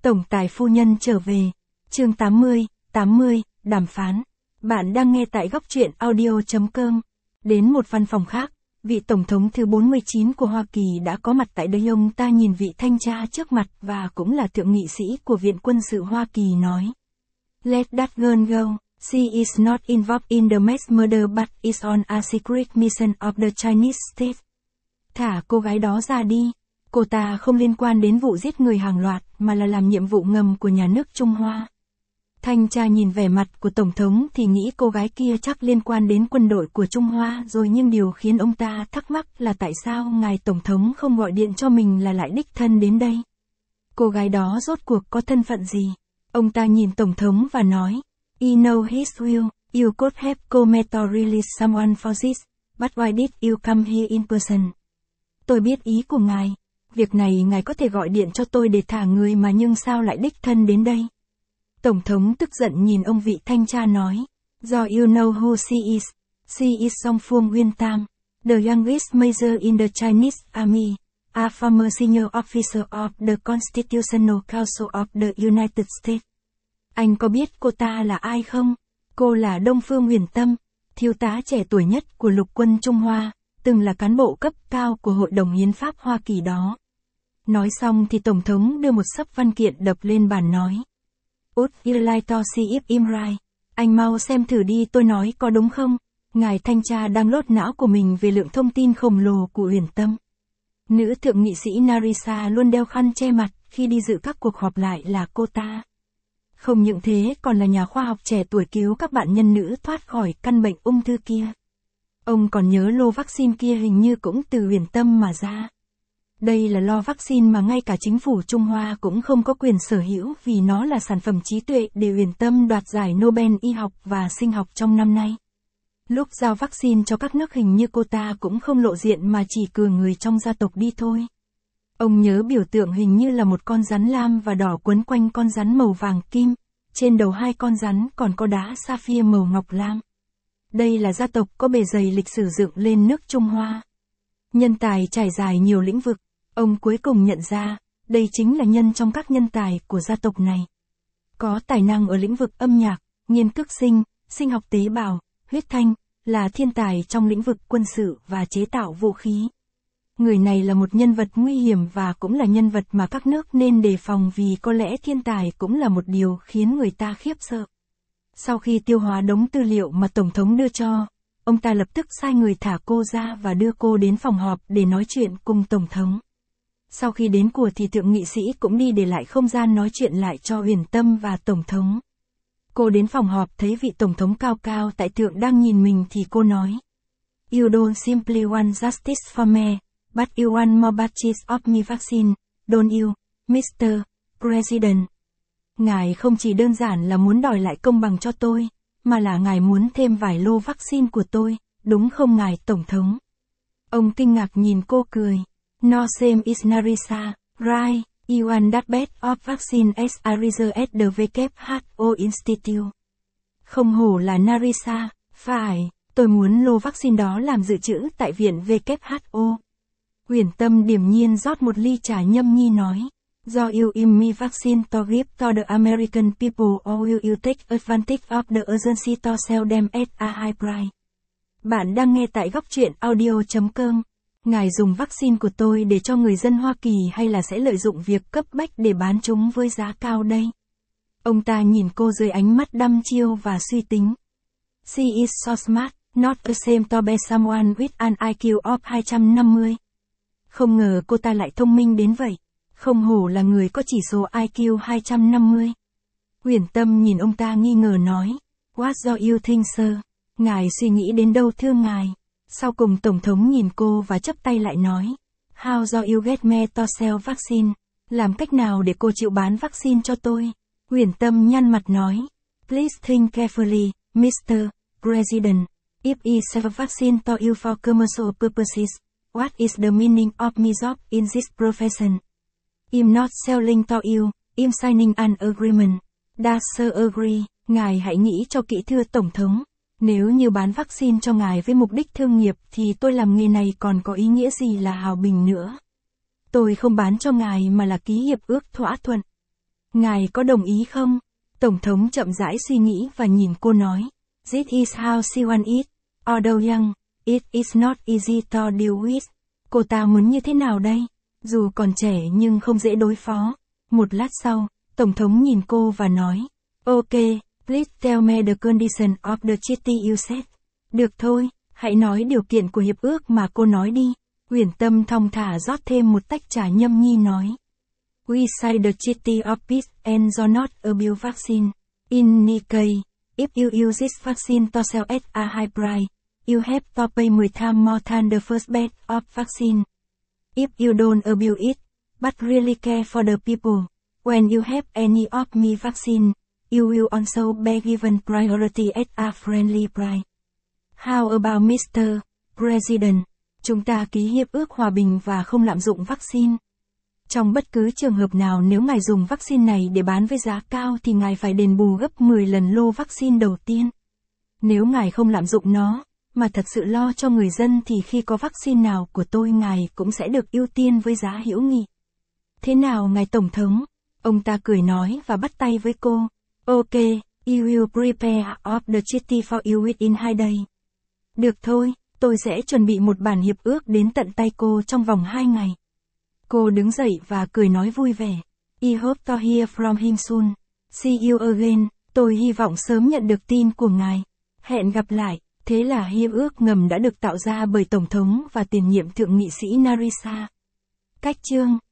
Tổng tài phu nhân trở về. Chương 80, đàm phán. Bạn đang nghe tại góc truyện audio.com. Đến một văn phòng khác, vị Tổng thống thứ 49 của Hoa Kỳ đã có mặt tại đây. Ông ta nhìn vị thanh tra trước mặt và cũng là thượng nghị sĩ của Viện Quân sự Hoa Kỳ nói. Let that girl go. She is not involved in the mass murder but is on a secret mission of the Chinese state. Thả cô gái đó ra đi. Cô ta không liên quan đến vụ giết người hàng loạt mà là làm nhiệm vụ ngầm của nhà nước Trung Hoa. Thanh tra nhìn vẻ mặt của Tổng thống thì nghĩ cô gái kia chắc liên quan đến quân đội của Trung Hoa rồi, nhưng điều khiến ông ta thắc mắc là tại sao ngài Tổng thống không gọi điện cho mình là lại đích thân đến đây. Cô gái đó rốt cuộc có thân phận gì? Ông ta nhìn Tổng thống và nói, I know his will, you could have come to release someone for this, but why did you come here in person? Tôi biết ý của ngài. Việc này ngài có thể gọi điện cho tôi để thả người mà, nhưng sao lại đích thân đến đây? Tổng thống tức giận nhìn ông vị thanh tra nói, do you know who she is Song Phương Nguyên Tam, the youngest major in the Chinese Army, a former senior officer of the Constitutional Council of the United States. Anh có biết cô ta là ai không? Cô là Đông Phương Huyền Tâm, thiếu tá trẻ tuổi nhất của lục quân Trung Hoa, từng là cán bộ cấp cao của Hội đồng Hiến pháp Hoa Kỳ đó. Nói xong thì Tổng thống đưa một xấp văn kiện đập lên bàn nói. Would you like to see if I'm right? Anh mau xem thử đi, tôi nói có đúng không? Ngài thanh tra đang lốt não của mình về lượng thông tin khổng lồ của Huyền Tâm. Nữ thượng nghị sĩ Narisa luôn đeo khăn che mặt khi đi dự các cuộc họp lại là cô ta. Không những thế còn là nhà khoa học trẻ tuổi cứu các bạn nhân nữ thoát khỏi căn bệnh ung thư kia. Ông còn nhớ lô vaccine kia hình như cũng từ Huyền Tâm mà ra. Đây là lô vaccine mà ngay cả chính phủ Trung Hoa cũng không có quyền sở hữu vì nó là sản phẩm trí tuệ để Huyền Tâm đoạt giải Nobel y học và sinh học trong năm nay. Lúc giao vaccine cho các nước hình như cô ta cũng không lộ diện mà chỉ cử người trong gia tộc đi thôi. Ông nhớ biểu tượng hình như là một con rắn lam và đỏ quấn quanh con rắn màu vàng kim, trên đầu hai con rắn còn có đá sapphire màu ngọc lam. Đây là gia tộc có bề dày lịch sử dựng lên nước Trung Hoa. Nhân tài trải dài nhiều lĩnh vực, ông cuối cùng nhận ra, đây chính là nhân trong các nhân tài của gia tộc này. Có tài năng ở lĩnh vực âm nhạc, nghiên cứu sinh học tế bào, huyết thanh, là thiên tài trong lĩnh vực quân sự và chế tạo vũ khí. Người này là một nhân vật nguy hiểm và cũng là nhân vật mà các nước nên đề phòng vì có lẽ thiên tài cũng là một điều khiến người ta khiếp sợ. Sau khi tiêu hóa đống tư liệu mà Tổng thống đưa cho, ông ta lập tức sai người thả cô ra và đưa cô đến phòng họp để nói chuyện cùng Tổng thống. Sau khi đến của thì thượng nghị sĩ cũng đi để lại không gian nói chuyện lại cho Huyền Tâm và Tổng thống. Cô đến phòng họp thấy vị Tổng thống cao cao tại thượng đang nhìn mình thì cô nói. You don't simply want justice for me, but you want more batches of me vaccine, don't you, Mr. President? Ngài không chỉ đơn giản là muốn đòi lại công bằng cho tôi, mà là ngài muốn thêm vài lô vaccine của tôi, đúng không ngài Tổng thống? Ông kinh ngạc nhìn cô cười. No same is Narisa, right, you want that batch of vaccine as a reserve at the WHO Institute. Không hổ là Narisa, phải, tôi muốn lô vaccine đó làm dự trữ tại viện WHO. Huyền Tâm điềm nhiên rót một ly trà nhâm nhi nói. Do you im me vaccine to give to the American people or will you take advantage of the urgency to sell them at a high price? Bạn đang nghe tại góc truyện audio.com. Ngài dùng vaccine của tôi để cho người dân Hoa Kỳ hay là sẽ lợi dụng việc cấp bách để bán chúng với giá cao đây? Ông ta nhìn cô dưới ánh mắt đăm chiêu và suy tính. She is so smart, not ashamed to be someone with an IQ of 250. Không ngờ cô ta lại thông minh đến vậy. Không hổ là người có chỉ số IQ 250. Huyền Tâm nhìn ông ta nghi ngờ nói. What do you think sir? Ngài suy nghĩ đến đâu thưa ngài? Sau cùng Tổng thống nhìn cô và chắp tay lại nói. How do you get me to sell vaccine? Làm cách nào để cô chịu bán vaccine cho tôi? Huyền Tâm nhăn mặt nói. Please think carefully, Mr. President. If I sell vaccine to you for commercial purposes, what is the meaning of my job in this profession? I'm not selling to you, I'm signing an agreement. Does sir agree? Ngài hãy nghĩ cho kỹ thưa Tổng thống. Nếu như bán vaccine cho ngài với mục đích thương nghiệp thì tôi làm nghề này còn có ý nghĩa gì là hào bình nữa. Tôi không bán cho ngài mà là ký hiệp ước thỏa thuận. Ngài có đồng ý không? Tổng thống chậm rãi suy nghĩ và nhìn cô nói. This is how she wants it. Although young, it is not easy to deal with. Cô ta muốn như thế nào đây? Dù còn trẻ nhưng không dễ đối phó. Một lát sau, Tổng thống nhìn cô và nói. Okay, please tell me the condition of the treaty you said. Được thôi, hãy nói điều kiện của hiệp ước mà cô nói đi. Uyển Tâm thong thả rót thêm một tách trà nhâm nhi nói. We signed the Treaty of Peace and do not abuse vaccine. In any case, if you use this vaccine to sell at a high price, you have to pay 10 times more than the first batch of vaccine. If you don't abuse it, but really care for the people, when you have any of me vaccine, you will also be given priority at a friendly price. How about Mr. President? Chúng ta ký hiệp ước hòa bình và không lạm dụng vaccine. Trong bất cứ trường hợp nào nếu ngài dùng vaccine này để bán với giá cao thì ngài phải đền bù gấp 10 lần lô vaccine đầu tiên. Nếu ngài không lạm dụng nó, mà thật sự lo cho người dân thì khi có vaccine nào của tôi ngài cũng sẽ được ưu tiên với giá hữu nghị. Thế nào ngài Tổng thống? Ông ta cười nói và bắt tay với cô. Okay, you will prepare of the treaty for you within 2 days. Được thôi, tôi sẽ chuẩn bị một bản hiệp ước đến tận tay cô trong vòng 2 ngày. Cô đứng dậy và cười nói vui vẻ. I hope to hear from him soon. See you again. Tôi hy vọng sớm nhận được tin của ngài. Hẹn gặp lại. Thế là hiệp ước ngầm đã được tạo ra bởi Tổng thống và tiền nhiệm thượng nghị sĩ Narisa. Cách chương